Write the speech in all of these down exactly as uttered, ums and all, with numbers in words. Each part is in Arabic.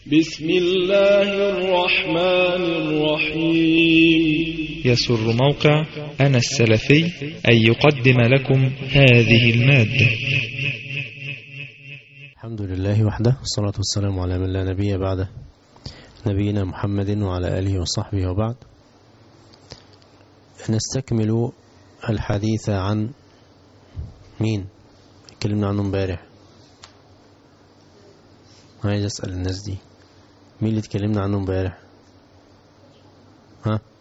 بسم الله الرحمن الرحيم. يسر موقع أنا السلفي أن يقدم لكم هذه المادة. الحمد لله وحده، والصلاة والسلام على من لا نبي بعده، نبينا محمد وعلى آله وصحبه وبعد. نستكمل الحديث عن مين اتكلمنا عنه امبارح. عايز أسأل الناس دي، مين اللي اتكلمنا عنه امبارح؟ ها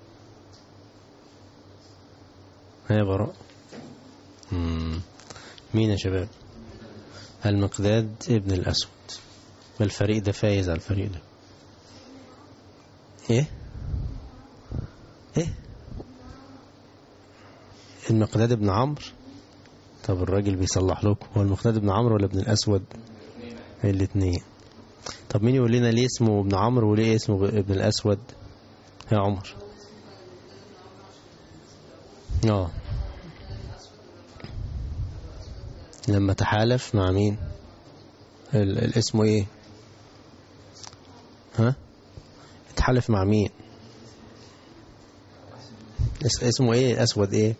ها يا براء، مين يا شباب؟ المقداد ابن الأسود. الفريق ده فايز على الفريق ده. ايه ايه المقداد ابن عمرو. طب الراجل بيصلح لكم، هو المقداد ابن عمرو ولا ابن الأسود؟ الاثنين. طب مين يقول لنا ليه اسمه ابن عمرو وليه اسمه ابن الأسود يا عمر؟ اه لما تحالف مع مين؟ الاسم ايه؟ ها تحالف مع مين؟ اسمه ايه الأسود؟ ايه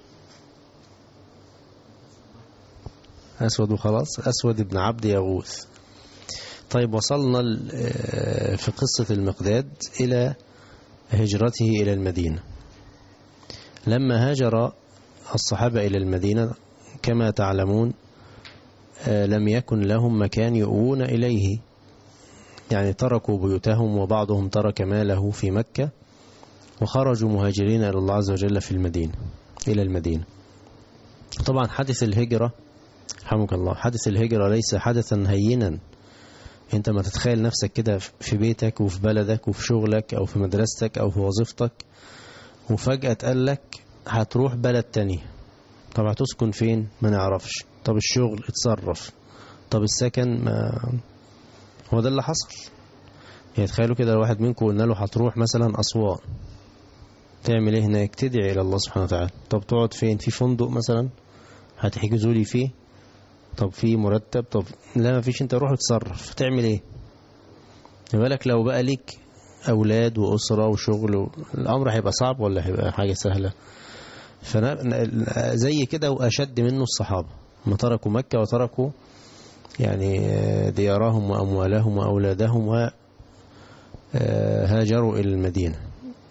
أسود وخلاص، أسود ابن عبد يغوث. طيب وصلنا في قصة المقداد إلى هجرته إلى المدينة. لما هاجر الصحابة إلى المدينة كما تعلمون لم يكن لهم مكان يؤوون إليه، يعني تركوا بيوتهم وبعضهم ترك ماله في مكة وخرجوا مهاجرين إلى الله عز وجل في المدينة إلى المدينة. طبعا حدث الهجرة رحمك الله، حدث الهجرة ليس حدثا هينا. انت ما تتخيل نفسك كده في بيتك وفي بلدك وفي شغلك او في مدرستك او في وظيفتك وفجأة تقال لك هتروح بلد تانية. طب هتسكن فين؟ ما نعرفش. طب الشغل اتصرف. طب السكن ما هو ده اللي حصل. يعني تخيلوا كده لو واحد منكم قلنا له هتروح مثلا أسوان، تعمل ايه هناك؟ تدعي الى الله سبحانه وتعالى. طب تقعد فين؟ في فندق مثلا هتحجزوا لي فيه؟ طب في مرتب؟ طب لا ما فيش. انت روح اتصرف. تعمل ايه؟ بالك لو بقى ليك اولاد واسره وشغل و... الامر هيبقى صعب ولا هيبقى حاجه سهله؟ فانا زي كده واشد منه الصحابه، ما تركوا مكه وتركوا يعني ديارهم واموالهم واولادهم وهاجروا الى المدينه.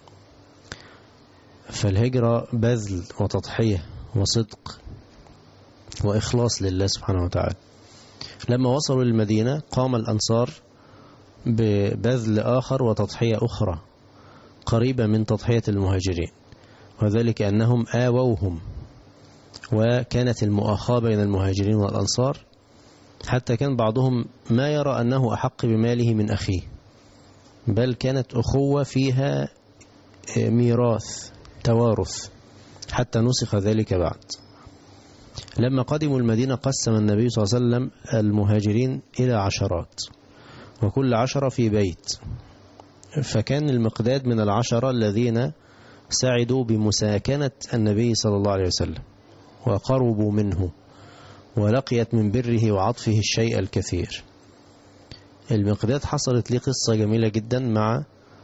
فالهجره بذل وتضحيه وصدق وإخلاص لله سبحانه وتعالى. لما وصلوا للمدينة قام الأنصار ببذل آخر وتضحية أخرى قريبة من تضحية المهاجرين، وذلك أنهم آووهم، وكانت المؤاخاة بين المهاجرين والأنصار حتى كان بعضهم ما يرى أنه أحق بماله من أخيه، بل كانت أخوة فيها ميراث توارث حتى نسخ ذلك بعد. لما قدموا المدينة قسم النبي صلى الله عليه وسلم المهاجرين إلى عشرات، وكل عشرة في بيت. فكان المقداد من العشرة الذين سعدوا بمساكنة النبي صلى الله عليه وسلم وقربوا منه، ولقيت من بره وعطفه الشيء الكثير. المقداد حصلت لي قصة جميلة جدا مع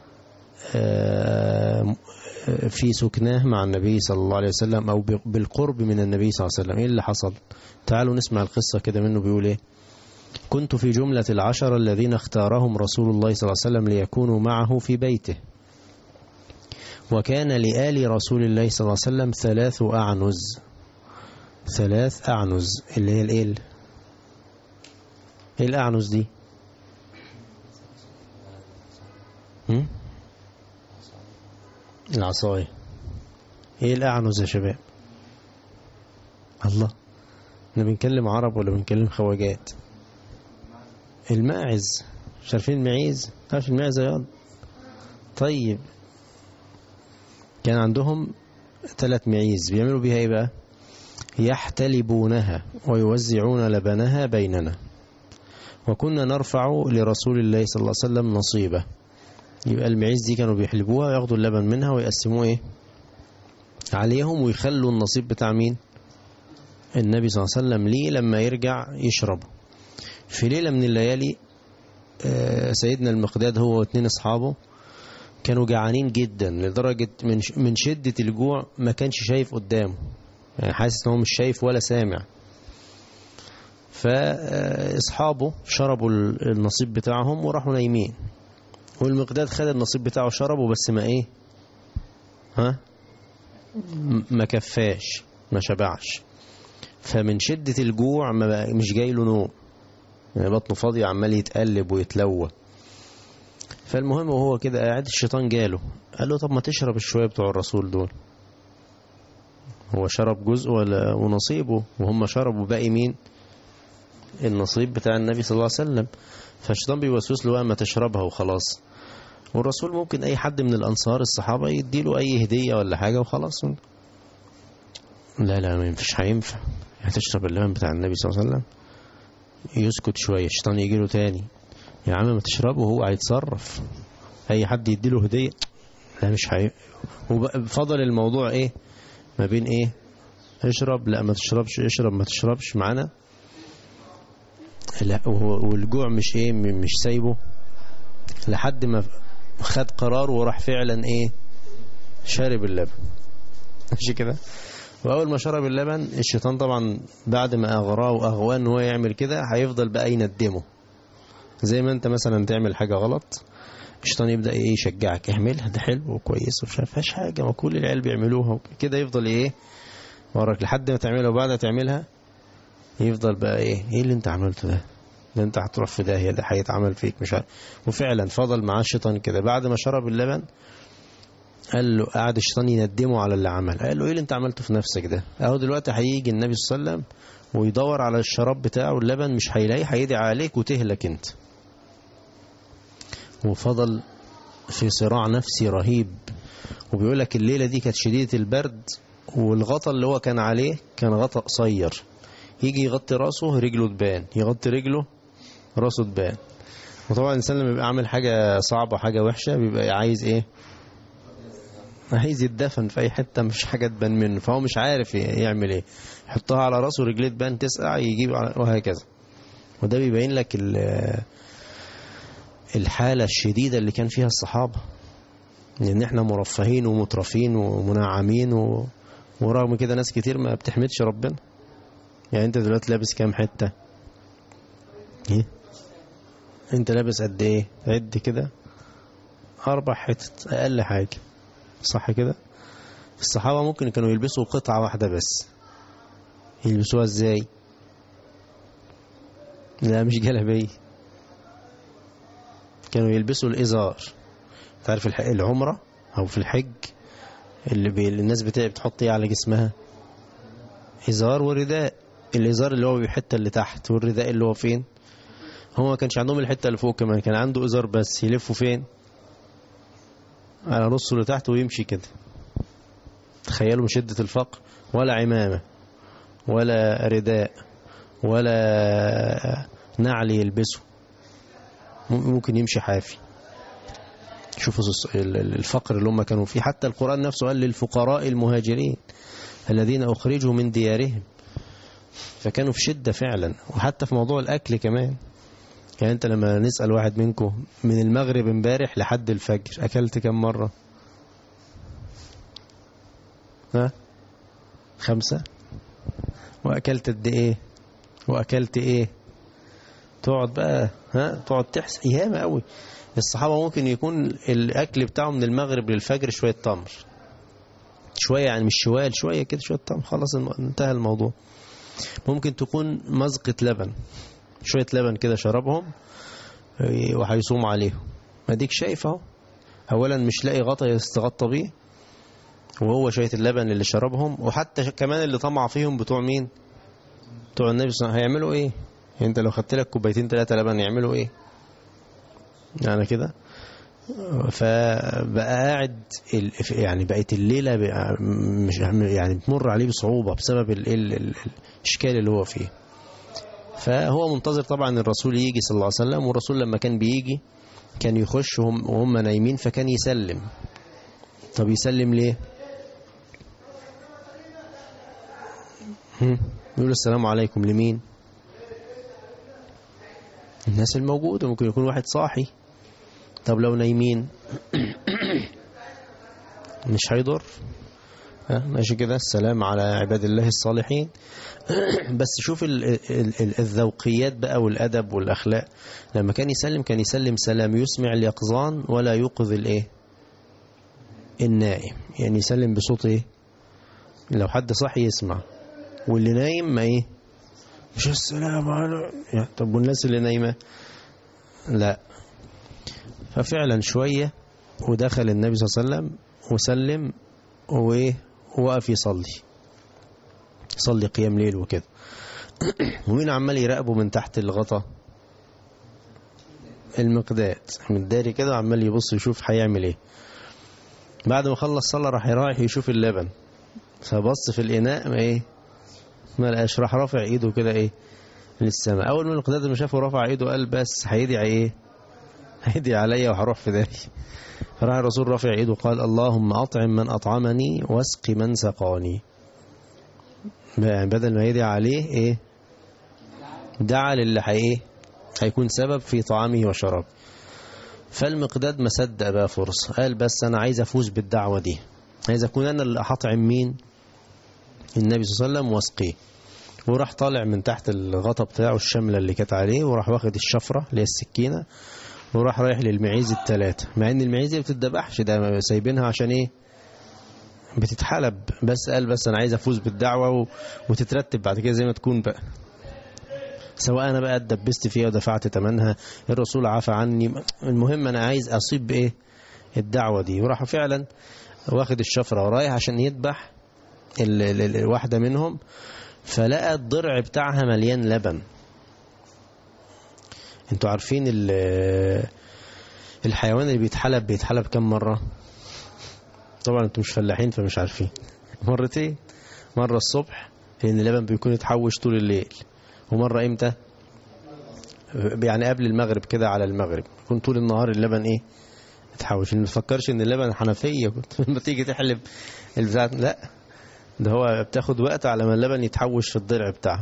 في سكناه مع النبي صلى الله عليه وسلم أو بالقرب من النبي صلى الله عليه وسلم. إيه اللي حصل؟ تعالوا نسمع القصة كده منه. بيقول إيه؟ كنت في جملة العشرة الذين اختارهم رسول الله صلى الله عليه وسلم ليكونوا معه في بيته، وكان لآل رسول الله صلى الله عليه وسلم ثلاث أعنز. ثلاث أعنز اللي هي الإيه؟ إيه الأعنز دي؟ هم؟ العصاية. ايه الأعنز يا شباب؟ الله، احنا بنكلم عرب ولا بنكلم خواجات؟ الماعز. مش عارفين المعيز؟ عارف المعز يا؟ طيب كان عندهم ثلاث معيز بيعملوا بيها ايه بقى؟ يحتلبونها ويوزعون لبنها بيننا، وكنا نرفع لرسول الله صلى الله عليه وسلم نصيبه. يبقى المعيز دي كانوا بيحلبوها وياخدوا اللبن منها ويقسموه ايه عليهم، ويخلوا النصيب بتاع مين؟ النبي صلى الله عليه وسلم ليه لما يرجع يشربه. في ليلة من الليالي سيدنا المقداد هو واثنين اصحابه كانوا جعانين جدا لدرجة من من شدة الجوع ما كانش شايف قدامه، يعني حاسس ان هو مش شايف ولا سامع. فاصحابه شربوا النصيب بتاعهم وراحوا نايمين، والمقداد خد النصيب بتاعه شربه بس ما ايه ها ما كفاش ما شبعش. فمن شدة الجوع ما مش جاي له نوم، يعني بطنه فاضية عمال يتقلب ويتلوى. فالمهم وهو كده قاعد الشيطان جاله قال له طب ما تشرب الشوية بتوع الرسول دول. هو شرب جزء ولا ونصيبه، وهم شربوا باقي مين النصيب بتاع النبي صلى الله عليه وسلم. فالشيطان بيوسوس له ما تشربها وخلاص، والرسول ممكن اي حد من الانصار الصحابة يديله اي هدية ولا حاجة وخلاص. لا لا ما ينفعش، هينفع هتشرب اللبن بتاع النبي صلى الله عليه وسلم. يسكت شوية الشيطان يجي له تاني، يا عم ما تشربه هو هيتصرف، اي حد يديله هدية لا مش هي. وفضل الموضوع ايه ما بين ايه اشرب لا ما تشربش اشرب ما تشربش معانا لا، والجوع مش ايه مش سايبه لحد ما خد قرار وراح فعلا ايه شارب اللبن ماشي كده. واول ما شرب اللبن الشيطان طبعا بعد ما اغراه واغواه ان هو يعمل كده هيفضل بقى يندمه، زي ما انت مثلا تعمل حاجة غلط الشيطان يبدأ ايه يشجعك اعملها ده حلو وكويس ومش فيهاش حاجة ما كل العيال بيعملوها كده، يفضل ايه وراك لحد ما تعملها، وبعد ما تعملها يفضل بقى ايه ايه اللي انت عملته ده ده انت هتروح في داهية ده هيتعمل فيك مش عارف. وفعلا فضل معاه الشيطان كده بعد ما شرب اللبن قال له قعد الشيطان يندمه على اللي عمل، قال له ايه اللي انت عملته في نفسك ده، اهو دلوقتي هيجي النبي صلى الله عليه وسلم ويدور على الشراب بتاعه اللبن مش هيلاقيه هيدعي عليك وتهلك انت. وفضل في صراع نفسي رهيب. وبيقول لك الليلة دي كانت شديدة البرد، والغطا اللي هو كان عليه كان غطا قصير، يجي يغطي راسه رجله تبان، يغطي رجله راسه تبان. وطبعا الإنسان لما بيبقى عامل حاجة صعبة حاجة وحشة بيبقى عايز ايه عايز يتدفن في اي حتة مش حاجة تبان منه، فهو مش عارف يعمل ايه، يحطها على راسه رجليه تبان تسقع يجيب وهكذا. وده بيبين لك الحالة الشديدة اللي كان فيها الصحابة، لأن احنا مرفهين ومترفين ومنعمين و... ورغم كده ناس كتير ما بتحمدش ربنا. يعني انت دلوقتي لابس كام حتة ايه انت لابس قد ايه عد كده اربع حتت اقل حاجة صح كده. الصحابة ممكن كانوا يلبسوا قطعة واحدة بس، يلبسوها ازاي لا مش جلابية، كانوا يلبسوا الإزار. تعرف العمرة أو في الحج اللي بي... الناس بتحط ايه على جسمها إزار ورداء، الإزار اللي هو بحتة اللي تحت والرداء اللي هو فين، هو ما كانش عندهم الحتة اللي فوق كمان، كان عنده إزار بس يلفوا فين على نصه اللي تحت ويمشي كده. تخيلوا من شدة الفقر ولا عمامة ولا رداء ولا نعل يلبسه، ممكن يمشي حافي. شوفوا الفقر اللي هم كانوا فيه. حتى القرآن نفسه قال للفقراء المهاجرين الذين أخرجوا من ديارهم، فكانوا في شدة فعلا. وحتى في موضوع الأكل كمان، يعني أنت لما نسأل واحد منكم من المغرب امبارح لحد الفجر أكلت كم مرة ها خمسة، وأكلت قد إيه وأكلت إيه، تقعد بقى ها تقعد تحسب ياما قوي. الصحابة ممكن يكون الأكل بتاعه من المغرب للفجر شوية تمر، شوية يعني مش شوال شوية كده شوية تمر خلاص انتهى الموضوع. ممكن تكون مزقة لبن، شوية لبن كده شربهم وهيصوم عليهم. ما ديك شايف اهو، أولا مش لاقي غطا يستغطى بيه، وهو شوية اللبن اللي شربهم. وحتى كمان اللي طمع فيهم بتوع مين بتوع النبي صلى الله عليه وسلم هيعملوا ايه؟ يعني انت لو خدت لك كوبايتين ثلاثة لبن يعملوا ايه يعني كده. فبقى قاعد يعني بقت الليلة مش يعني بتمر عليه بصعوبة بسبب ال ال ال الاشكال اللي هو فيه. فهو منتظر طبعا الرسول يجي صلى الله عليه وسلم، والرسول لما كان بيجي كان يخش وهم نايمين فكان يسلم. طب يسلم ليه؟ يقول السلام عليكم لمين؟ الناس الموجودة، ممكن يكون واحد صاحي. طب لو نايمين مش هيضر. ماشي كده، السلام على عباد الله الصالحين. بس شوف ال ال ال الذوقيات بقى والأدب والأخلاق. لما كان يسلم كان يسلم سلام يسمع اليقظان ولا يوقظ الايه النائم. يعني يسلم بصوت ايه، لو حد صاحي يسمع، واللي نايم ما ايه مش السلام على. طب والناس اللي نايمة لا. ففعلا شوية ودخل النبي صلى الله عليه وسلم وسلم وايه وقف يصلي يصلي قيام ليل وكده. ومين عمال يراقبه من تحت الغطا؟ المقداد من داري كده وعمال يبص يشوف هيعمل ايه. بعد ما خلص صلى راح رايح يشوف اللبن، فبص في الإناء ما ايه ما لقاش، راح رافع ايده كده ايه للسماء. اول ما المقداد ما شافه رفع ايده قال بس هيدعي ايه هيدعي عليا وهروح في داري. فراح الرسول رافع ايده قال اللهم اطعم من اطعمني واسقي من سقاني. بدل ما يدعي عليه ايه دعا للي ايه هيكون سبب في طعامه وشرابه. فالمقداد ما صدق بقى فرصة، قال بس انا عايز افوز بالدعوة دي، عايز اكون انا اللي هطعم مين؟ النبي صلى الله عليه وسلم واسقيه. وراح طالع من تحت الغطا بتاعه الشملة اللي كانت عليه، وراح واخد الشفرة اللي هي السكينة، وراح رايح للمعيز الثلاثة. مع ان المعيز ما بتتذبحش، ده سايبينها عشان ايه بتتحلب. بس قال بس انا عايز افوز بالدعوة و... وتترتب بعد كده زي ما تكون بقى، سواء انا بقى اتدبست فيها ودفعت ثمنها، الرسول عفى عني، المهم انا عايز اصيب بايه الدعوة دي. وراح فعلا واخد الشفرة ورايح عشان يذبح ال... ال... ال... الواحدة منهم. فلقى الضرع بتاعها مليان لبن. انتوا عارفين الحيوان اللي بيتحلب بيتحلب كم مرة؟ طبعا انتوا مش فلاحين فمش عارفين. مرتين، مرة الصبح لان اللبن بيكون يتحوش طول الليل، ومرة امتى يعني قبل المغرب كده، على المغرب يكون طول النهار اللبن ايه يتحوش. ما تفكرش ان اللبن حنفية كنت لما تيجي تحلب البتاع، لا ده هو بتاخد وقت على ما اللبن يتحوش في الضلع بتاعه.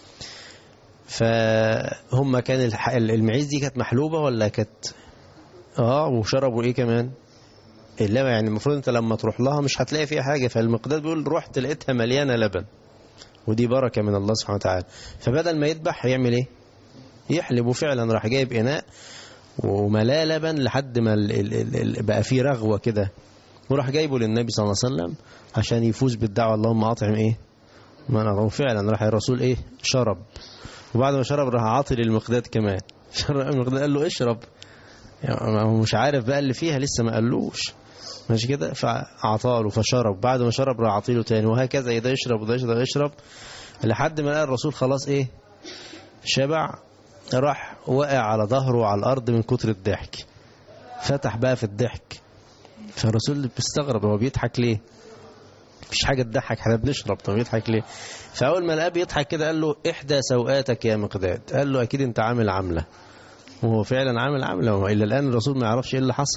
فهم كان المعيز دي كانت محلوبة ولا كانت اه وشربوا ايه كمان اللبن. يعني المفروض انت لما تروح لها مش هتلاقي فيها حاجة. فالمقداد بيقول رحت لقيتها مليانة لبن، ودي بركة من الله سبحانه وتعالى. فبدل ما يذبح هيعمل ايه يحلب. وفعلا راح جايب اناء وملاه لبن لحد ما ال ال ال بقى فيه رغوة كده، وراح جايبه للنبي صلى الله عليه وسلم عشان يفوز بالدعوة اللهم اطعم ايه ما نرى. فعلا راح الرسول ايه شرب، وبعد ما شرب راح عاطي للمقداد كمان. المقداد قال له اشرب، يعني مش عارف بقى اللي فيها لسه ما قالوش ماشي كده، فعطاله فشرب. بعد ما شرب راح عطيله تاني، وهكذا ده يشرب وده يشرب يشرب لحد ما لقى الرسول خلاص ايه شبع. راح وقع على ظهره على الارض من كتر الضحك، فتح بقى في الضحك. فالرسول بيستغرب هو بيضحك ليه، مفيش حاجة تضحك احنا بنشرب، طب يضحك ليه؟ فأول ما لقاه بيضحك كده قال له إحدى سوآتك يا مقداد. قال له أكيد أنت عامل عملة. وهو فعلا عامل عملة، وإلا الآن الرسول ما يعرفش إيه اللي حصل.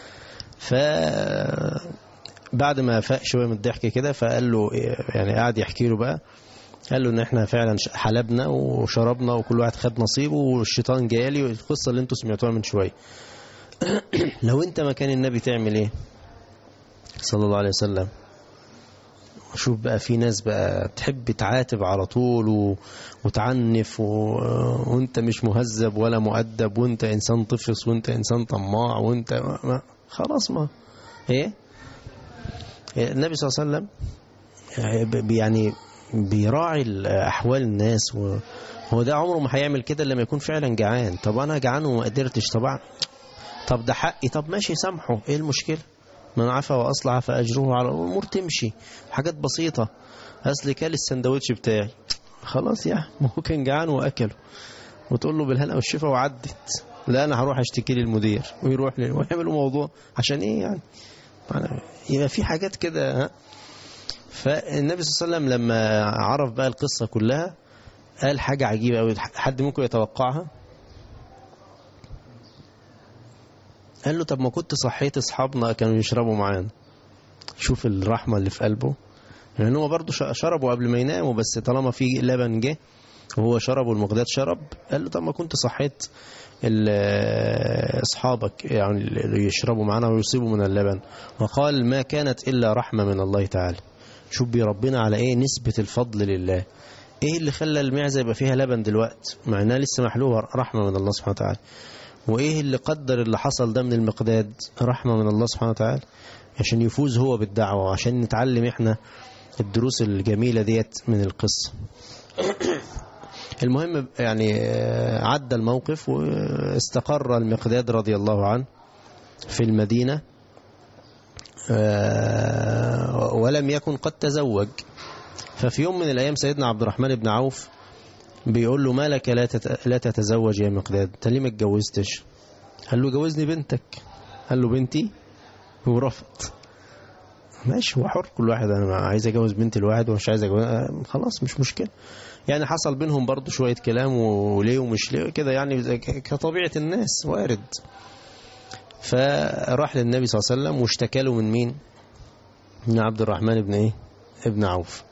فبعد ما فاق شوية من الضحك كده فقال له يعني قاعد يحكي له بقى، قال له إن إحنا فعلا حلبنا وشربنا وكل واحد خد نصيبه والشيطان جالي، القصة اللي أنتوا سمعتوها من شوية. لو أنت مكان النبي تعمل إيه صلى الله عليه وسلم؟ شوف بقى في ناس بقى تحب تعاتب على طول و... وتعنف و... وانت مش مهذب ولا مؤدب، وانت انسان طفس، وانت انسان طماع، وانت ما... خلاص ما ايه النبي صلى الله عليه وسلم يعني بيراعي احوال الناس، وهو ده عمره ما هيعمل كده لما يكون فعلا جعان. طب انا جعان وما قدرتش طبعا، طب ده حقي، طب ماشي سامحه، ايه المشكله؟ من عفا وأصلح فأجره على الأمور تمشي، حاجات بسيطة. أصل كال السندوتش بتاعي خلاص يا هو كان جعان وأكله، وتقول له بالهنا والشفا وعدت. لا أنا هروح أشتكي للمدير، ويروح لي ويعملوا موضوع عشان إيه يعني؟ يبقى في حاجات كده. فالنبي صلى الله عليه وسلم لما عرف بقى القصة كلها قال حاجة عجيبة أوي، حد ممكن يتوقعها؟ قال له طب ما كنت صحيت اصحابنا كانوا يشربوا معانا. شوف الرحمة اللي في قلبه، لأن هم برضو شربوا قبل ما يناموا، بس طالما في لبن جه وهو شرب والمقداد شرب. قال له طب ما كنت صحيت أصحابك يعني اللي يشربوا معنا ويصيبوا من اللبن. وقال ما كانت إلا رحمة من الله تعالى. شوف بربنا على إيه نسبة الفضل لله. إيه اللي خلى المعزة يبقى فيها لبن دلوقتي مع إنها لسه محلوبة؟ رحمة من الله سبحانه وتعالى. وإيه اللي قدر اللي حصل ده من المقداد؟ رحمة من الله سبحانه وتعالى، عشان يفوز هو بالدعوة وعشان نتعلم إحنا الدروس الجميلة ديت من القصة. المهم يعني عدى الموقف واستقر المقداد رضي الله عنه في المدينة، ولم يكن قد تزوج. ففي يوم من الأيام سيدنا عبد الرحمن بن عوف بيقول له ما لك لا تتزوج يا مقداد، انت ليه ما اتجوزتش؟ قال له جوزني بنتك. قال له بنتي؟ ورفض. ماشي، هو حر، كل واحد انا عايز اجوز بنت الواحد ومش عايز اجوز، خلاص مش مشكله. يعني حصل بينهم برضو شويه كلام وليه ومش ليه كده، يعني كطبيعه الناس وارد. فراح للنبي صلى الله عليه وسلم واشتكى له من مين؟ من عبد الرحمن بن ايه؟ ابن عوف.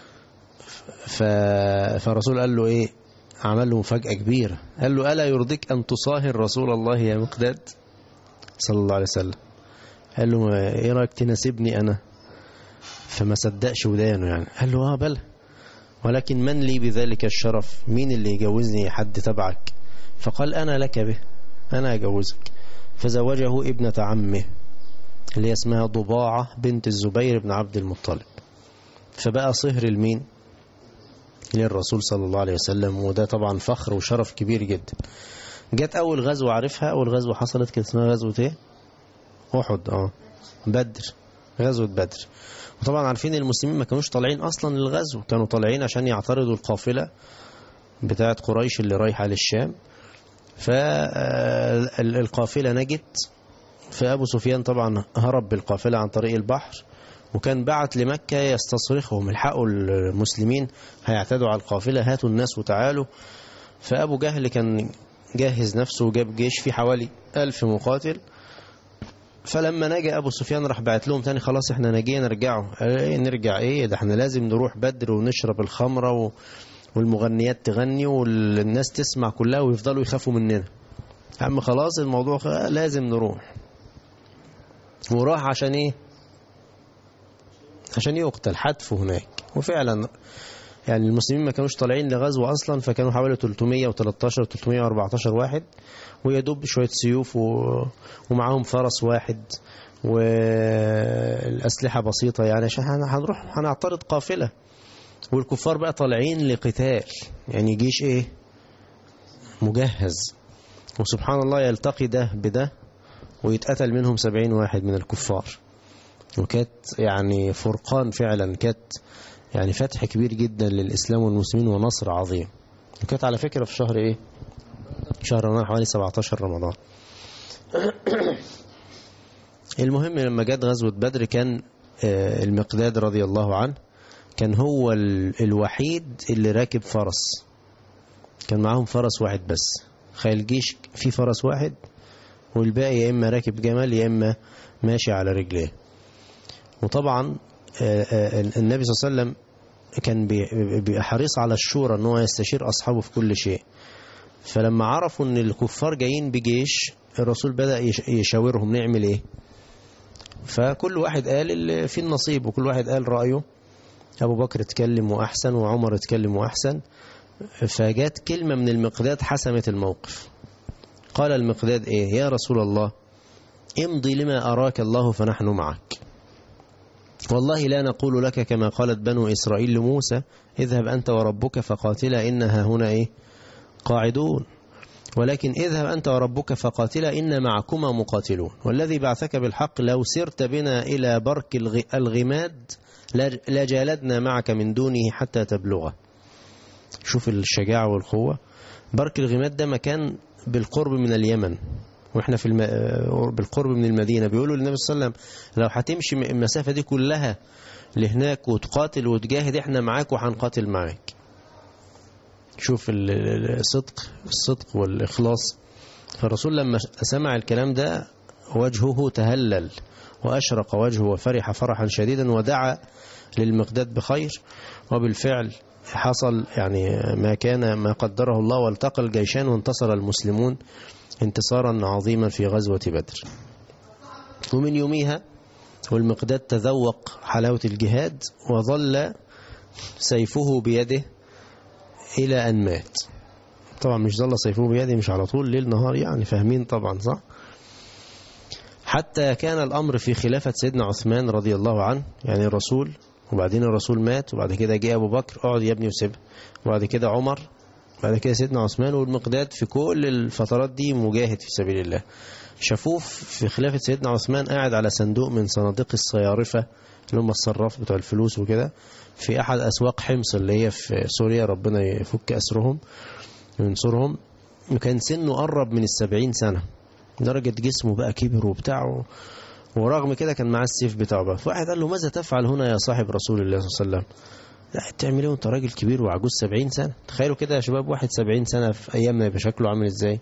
فالرسول قال له ايه؟ عمل له مفاجأة كبيرة. قال له ألا يرضيك أن تصاهر رسول الله يا مقداد صلى الله عليه وسلم؟ قال له ايه رأيك تناسبني أنا؟ فما صدقش ودانه يعني. قال له اه بلى، ولكن من لي بذلك الشرف؟ مين اللي يجوزني؟ حد تبعك؟ فقال أنا لك به، أنا أجوزك. فزوجه ابنة عمه اللي اسمها ضباعة بنت الزبير بن عبد المطلب. فبقى صهر المين؟ للرسول صلى الله عليه وسلم. وده طبعا فخر وشرف كبير جدا. جت أول غزوة عارفها، أول غزوة حصلت كانت اسمها غزوة ايه؟ أحد. اه بدر، غزوة بدر. وطبعا عارفين المسلمين ما كانوش طالعين أصلا للغزو، كانوا طالعين عشان يعترضوا القافلة بتاعت قريش اللي رايحة للشام. فالقافلة نجت، فأبو سفيان طبعا هرب بالقافلة عن طريق البحر، وكان بعت لمكة يستصرخهم الحقوا المسلمين هيعتدوا على القافلة، هاتوا الناس وتعالوا. فأبو جهل كان جهز نفسه وجاب جيش فيه حوالي ألف مقاتل. فلما نجا أبو سفيان راح بعت لهم تاني خلاص احنا نجينا نرجعوا. ايه نرجع ايه؟ ده احنا لازم نروح بدر ونشرب الخمرة و... والمغنيات تغني والناس تسمع كلها ويفضلوا يخافوا مننا. عم خلاص الموضوع خ... لازم نروح. وراح عشان ايه؟ عشان يقتل، حتفه هناك. وفعلا يعني المسلمين ما كانوش طالعين لغزو أصلا، فكانوا حوالي ثلاثمائة وثلاثة عشر ثلاثمائة وأربعة عشر واحد، ويدوب شوية سيوف و... ومعاهم فرس واحد والأسلحة بسيطة يعني عشان هنروح هنعترض قافلة. والكفار بقى طالعين لقتال، يعني جيش ايه؟ مجهز. وسبحان الله يلتقي ده بده ويتقتل منهم سبعين واحد من الكفار. وكانت يعني فرقان فعلا، كانت يعني فتح كبير جدا للإسلام والمسلمين ونصر عظيم. وكانت على فكرة في شهر ايه؟ شهر رمضان، حوالي سبعة عشر رمضان. المهم لما جت غزوة بدر كان المقداد رضي الله عنه كان هو الوحيد اللي راكب فرس، كان معاهم فرس واحد بس. خيل جيش في فرس واحد والباقي يا إما راكب جمل يا إما ماشي على رجليه. وطبعا النبي صلى الله عليه وسلم كان بيحرص على الشورى أنه يستشير أصحابه في كل شيء. فلما عرفوا أن الكفار جايين بجيش الرسول بدأ يشاورهم نعمل إيه. فكل واحد قال اللي في النصيب وكل واحد قال رأيه. أبو بكر اتكلم وأحسن وعمر اتكلم وأحسن. فجات كلمة من المقداد حسمت الموقف. قال المقداد إيه؟ يا رسول الله امضي لما أراك الله فنحن معك، والله لا نقول لك كما قالت بنو إسرائيل لموسى اذهب أنت وربك فقاتلا إنها هنا إيه؟ قاعدون، ولكن اذهب أنت وربك فقاتلا إن معكما مقاتلون، والذي بعثك بالحق لو سرت بنا إلى برك الغماد لجالدنا معك من دونه حتى تبلغه. شوف الشجاعة والقوة. برك الغماد ده مكان بالقرب من اليمن، واحنا في الم... بالقرب من المدينة. بيقولوا للنبي صلى الله عليه وسلم لو هتمشي المسافة دي كلها لهناك وتقاتل وتجاهد احنا معاك وهنقاتل معاك. شوف الصدق الصدق والإخلاص. فالرسول لما سمع الكلام ده وجهه تهلل وأشرق وجهه وفرح فرحا شديدا ودعا للمقداد بخير. وبالفعل حصل يعني ما كان ما قدره الله، والتقى الجيشان وانتصر المسلمون انتصارا عظيما في غزوة بدر. ومن يوميها والمقداد تذوق حلاوة الجهاد، وظل سيفه بيده إلى أن مات. طبعا مش ظل سيفه بيده مش على طول ليل نهار يعني، فاهمين طبعا صح؟ حتى كان الأمر في خلافة سيدنا عثمان رضي الله عنه، يعني الرسول وبعدين الرسول مات، وبعد كده جاء أبو بكر اقعد يا ابني وسيبها، وبعد كده عمر، بعد كده سيدنا عثمان، والمقداد في كل الفترات دي مجاهد في سبيل الله. شافوه في خلافة سيدنا عثمان قاعد على صندوق من صناديق الصيارفة اللي هم الصراف بتوع الفلوس وكده في أحد أسواق حمص اللي هي في سوريا، ربنا يفك أسرهم وينصرهم. وكان سنه قرب من السبعين سنة، درجة جسمه بقى كبر وبتاعه، ورغم كده كان معاه السيف بتاعه بقى. فواحد قال له ماذا تفعل هنا يا صاحب رسول الله صلى الله عليه وسلم؟ لا تعمل ايه وانت راجل كبير وعجوز سبعين سنة؟ تخيلوا كده يا شباب، واحد سبعين سنة في أيامنا يبقى شكله عامل ازاي؟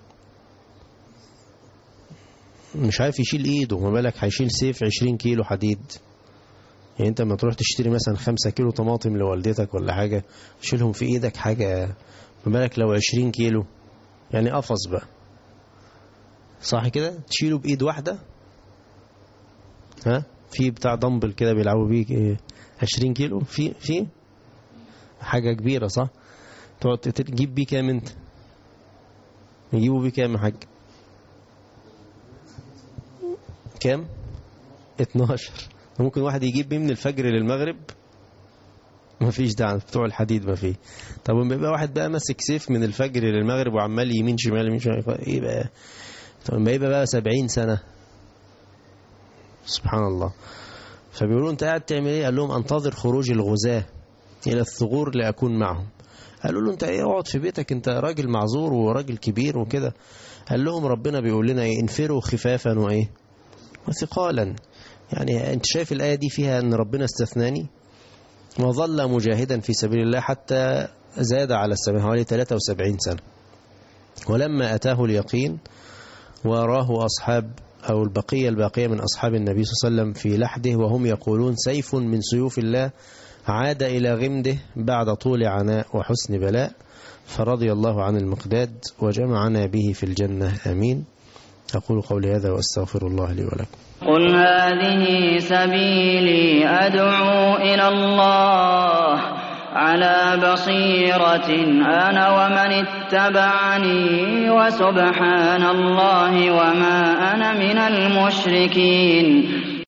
مش عارف يشيل ايده، ما بالك هيشيل سيف عشرين كيلو حديد. يعني انت ما تروح تشتري مثلا خمسة كيلو طماطم لوالدتك ولا حاجة تشيلهم في ايدك حاجة، ما بالك لو عشرين كيلو، يعني قفص بقى صح كده تشيله بإيد واحدة. ها في بتاع دمبل كده بيلعبوا بيه عشرين كيلو، في في حاجة كبيرة صح؟ تقعد تجيب بيه كام انت؟ يجيبوا بيه كام يا حاج؟ كام؟ اتناشر. ممكن واحد يجيب بيه من الفجر للمغرب؟ ما فيش دعم بتوع الحديد ما فيه. طب لما يبقى واحد بقى ماسك سيف من الفجر للمغرب وعمال يمين شمال يمين شمال، ايه بقى؟ طب ما يبقى بقى سبعين سنة، سبحان الله. فبيقولوا انت قاعد تعمل ايه؟ قال لهم انتظر خروج الغزاة الى الثغور لأكون معهم. قالوا له انت ايه اقعد في بيتك، انت راجل معذور وراجل كبير وكده. قال لهم ربنا بيقول لنا ايه؟ انفروا خفافا وايه وثقالا. يعني انت شايف الآية دي فيها ان ربنا استثناني، وظل مجاهدا في سبيل الله حتى زاد على السبعين، حوالي ثلاثة وسبعين سنة. ولما أتاه اليقين وراه أصحاب أو البقية الباقية من أصحاب النبي صلى الله عليه وسلم في لحده وهم يقولون سيف من سيوف الله، عاد إلى غمده بعد طول عناء وحسن بلاء، فرضي الله عن المقداد وجمعنا به في الجنة آمين. أقول قولي هذا وأستغفر الله لي ولكم. قل هذه سبيلي أدعو إلى الله على بصيرة أنا ومن اتبعني وسبحان الله وما أنا من المشركين.